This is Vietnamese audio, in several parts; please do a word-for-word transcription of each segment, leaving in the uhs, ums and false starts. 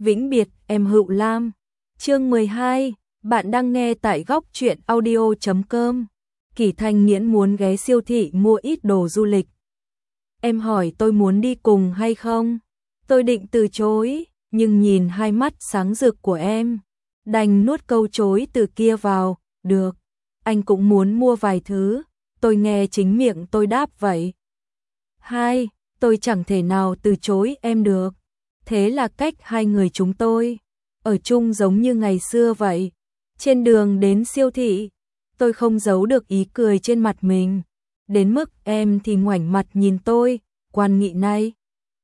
Vĩnh biệt em Hựu Lam. Chương mười hai, bạn đang nghe tại góc truyện audio chấm com. Kỷ Thanh Nghiễn muốn ghé siêu thị mua ít đồ du lịch. Em hỏi tôi muốn đi cùng hay không? Tôi định từ chối, nhưng nhìn hai mắt sáng rực của em, đành nuốt câu chối từ kia vào. Được, anh cũng muốn mua vài thứ. Tôi nghe chính miệng tôi đáp vậy. Hai, tôi chẳng thể nào từ chối em được. Thế là cách hai người chúng tôi ở chung giống như ngày xưa vậy. Trên đường đến siêu thị, tôi không giấu được ý cười trên mặt mình, đến mức em thì ngoảnh mặt nhìn tôi. Quan nghị này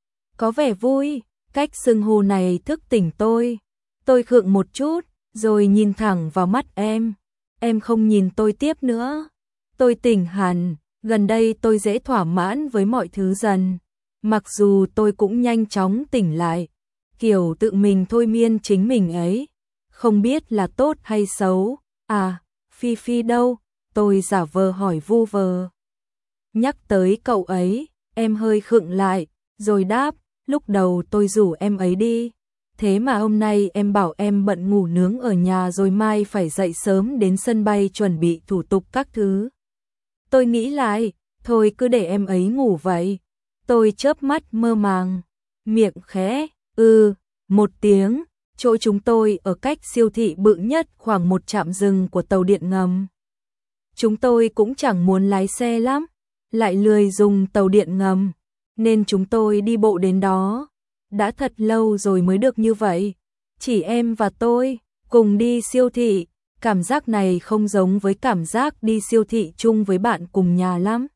có vẻ vui, cách xưng hô này thức tỉnh tôi. Tôi khựng một chút, rồi nhìn thẳng vào mắt em. Em không nhìn tôi tiếp nữa. Tôi tỉnh hẳn, gần đây tôi dễ thỏa mãn với mọi thứ dần. Mặc dù tôi cũng nhanh chóng tỉnh lại, kiểu tự mình thôi miên chính mình ấy, không biết là tốt hay xấu. À, Phi Phi đâu? Tôi giả vờ hỏi vu vơ. Nhắc tới cậu ấy, em hơi khựng lại, rồi đáp, lúc đầu tôi rủ em ấy đi. Thế mà hôm nay em bảo em bận ngủ nướng ở nhà rồi mai phải dậy sớm đến sân bay chuẩn bị thủ tục các thứ. Tôi nghĩ lại, thôi cứ để em ấy ngủ vậy. Tôi chớp mắt mơ màng, miệng khẽ, ừ, một tiếng. Chỗ chúng tôi ở cách siêu thị bự nhất khoảng một trạm dừng của tàu điện ngầm. Chúng tôi cũng chẳng muốn lái xe lắm, lại lười dùng tàu điện ngầm, nên chúng tôi đi bộ đến đó. Đã thật lâu rồi mới được như vậy, chỉ em và tôi cùng đi siêu thị. Cảm giác này không giống với cảm giác đi siêu thị chung với bạn cùng nhà lắm.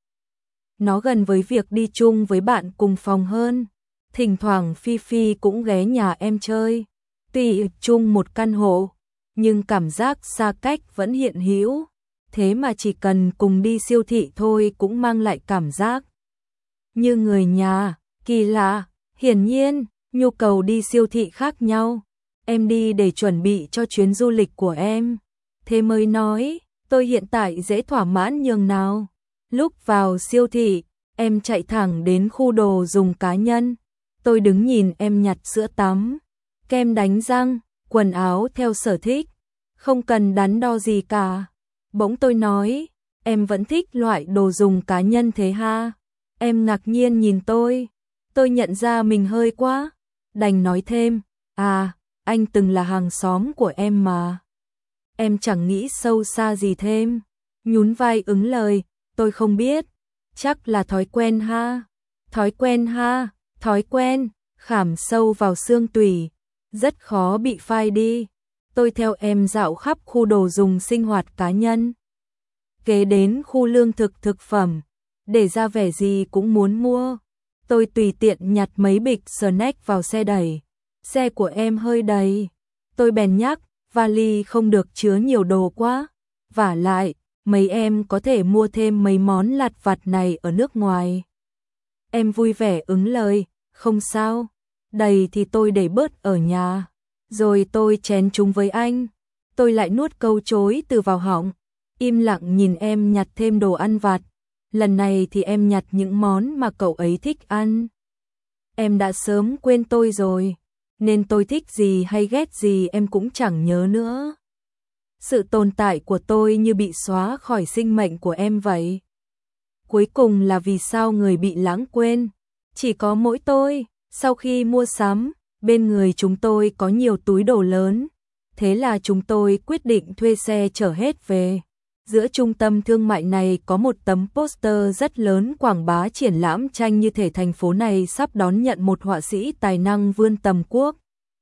Nó gần với việc đi chung với bạn cùng phòng hơn. Thỉnh thoảng Phi Phi cũng ghé nhà em chơi. Tuy chung một căn hộ, nhưng cảm giác xa cách vẫn hiện hữu. Thế mà chỉ cần cùng đi siêu thị thôi cũng mang lại cảm giác như người nhà. Kỳ lạ, hiển nhiên, nhu cầu đi siêu thị khác nhau. Em đi để chuẩn bị cho chuyến du lịch của em. Thế mới nói, tôi hiện tại dễ thỏa mãn nhường nào. Lúc vào siêu thị, em chạy thẳng đến khu đồ dùng cá nhân. Tôi đứng nhìn em nhặt sữa tắm, kem đánh răng, quần áo theo sở thích, không cần đắn đo gì cả. Bỗng tôi nói, em vẫn thích loại đồ dùng cá nhân thế ha? Em ngạc nhiên nhìn tôi. Tôi nhận ra mình hơi quá, đành nói thêm, à, anh từng là hàng xóm của em mà. Em chẳng nghĩ sâu xa gì thêm. Nhún vai ứng lời, tôi không biết. Chắc là thói quen ha. Thói quen ha, thói quen, khảm sâu vào xương tủy, rất khó bị phai đi. Tôi theo em dạo khắp khu đồ dùng sinh hoạt cá nhân, kế đến khu lương thực thực phẩm, để ra vẻ gì cũng muốn mua. Tôi tùy tiện nhặt mấy bịch snack vào xe đẩy. Xe của em hơi đầy. Tôi bèn nhắc, vali không được chứa nhiều đồ quá. Vả lại, mấy em có thể mua thêm mấy món lặt vặt này ở nước ngoài. Em vui vẻ ứng lời, không sao. Đầy thì tôi để bớt ở nhà. Rồi tôi chén chúng với anh. Tôi lại nuốt câu chối từ vào họng, im lặng nhìn em nhặt thêm đồ ăn vặt. Lần này thì em nhặt những món mà cậu ấy thích ăn. Em đã sớm quên tôi rồi, nên tôi thích gì hay ghét gì em cũng chẳng nhớ nữa. Sự tồn tại của tôi như bị xóa khỏi sinh mệnh của em vậy. Cuối cùng là vì sao người bị lãng quên? Chỉ có mỗi tôi. Sau khi mua sắm, bên người chúng tôi có nhiều túi đồ lớn. Thế là chúng tôi quyết định thuê xe chở hết về. Giữa trung tâm thương mại này có một tấm poster rất lớn quảng bá triển lãm tranh như thể thành phố này sắp đón nhận một họa sĩ tài năng vươn tầm quốc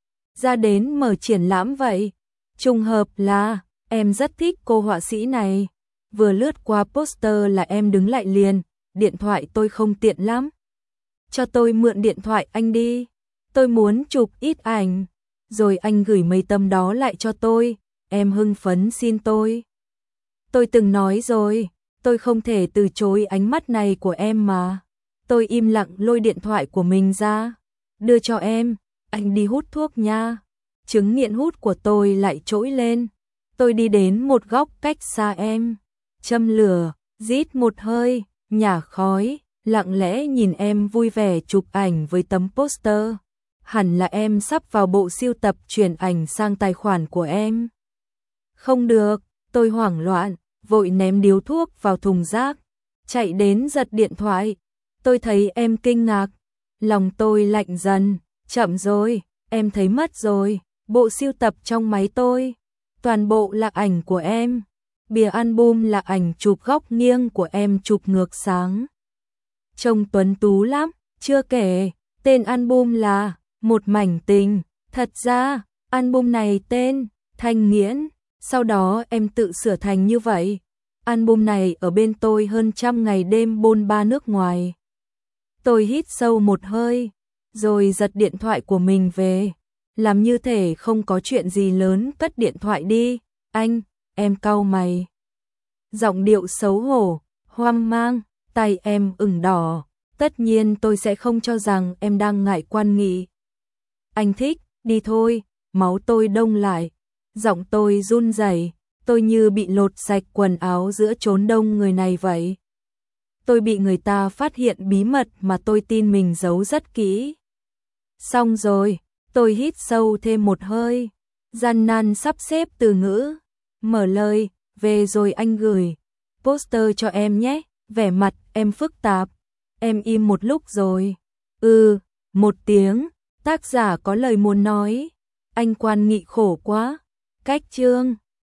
ra đến mở triển lãm vậy. Trùng hợp là em rất thích cô họa sĩ này. Vừa lướt qua poster là em đứng lại liền. Điện thoại tôi không tiện lắm. Cho tôi mượn điện thoại anh đi. Tôi muốn chụp ít ảnh. Rồi anh gửi mấy tấm đó lại cho tôi. Em hưng phấn xin tôi. Tôi từng nói rồi, tôi không thể từ chối ánh mắt này của em mà. Tôi im lặng lôi điện thoại của mình ra, đưa cho em, anh đi hút thuốc nha. Chứng nghiện hút của tôi lại trỗi lên. Tôi đi đến một góc cách xa em, châm lửa, rít một hơi, nhả khói, lặng lẽ nhìn em vui vẻ chụp ảnh với tấm poster. hẳn là em sắp vào bộ sưu tập chuyển ảnh sang tài khoản của em. Không được, tôi hoảng loạn, vội ném điếu thuốc vào thùng rác, chạy đến giật điện thoại. Tôi thấy em kinh ngạc, lòng tôi lạnh dần, chậm rồi, em thấy mất rồi, bộ sưu tập trong máy tôi, toàn bộ là ảnh của em. Bìa album là ảnh chụp góc nghiêng của em chụp ngược sáng. Trông tuấn tú lắm, chưa kể, tên album là Một Mảnh Tình, thật ra, album này tên Thanh Nghiễn, sau đó em tự sửa thành như vậy. Album này ở bên tôi hơn trăm ngày đêm bôn ba nước ngoài. Tôi hít sâu một hơi, rồi giật điện thoại của mình về, làm như thể không có chuyện gì lớn, cất điện thoại đi. Anh, em cau mày. Giọng điệu xấu hổ, hoang mang, tay em ửng đỏ. Tất nhiên tôi sẽ không cho rằng em đang ngại quan nghị. Anh thích, đi thôi, máu tôi đông lại. Giọng tôi run rẩy, tôi như bị lột sạch quần áo giữa chốn đông người này vậy. Tôi bị người ta phát hiện bí mật mà tôi tin mình giấu rất kỹ. Xong rồi, tôi hít sâu thêm một hơi, gian nan sắp xếp từ ngữ, mở lời, về rồi anh gửi poster cho em nhé. Vẻ mặt em phức tạp. Em im một lúc rồi. Ừ, một tiếng, tác giả có lời muốn nói. Anh quan nghị khổ quá. Cách chương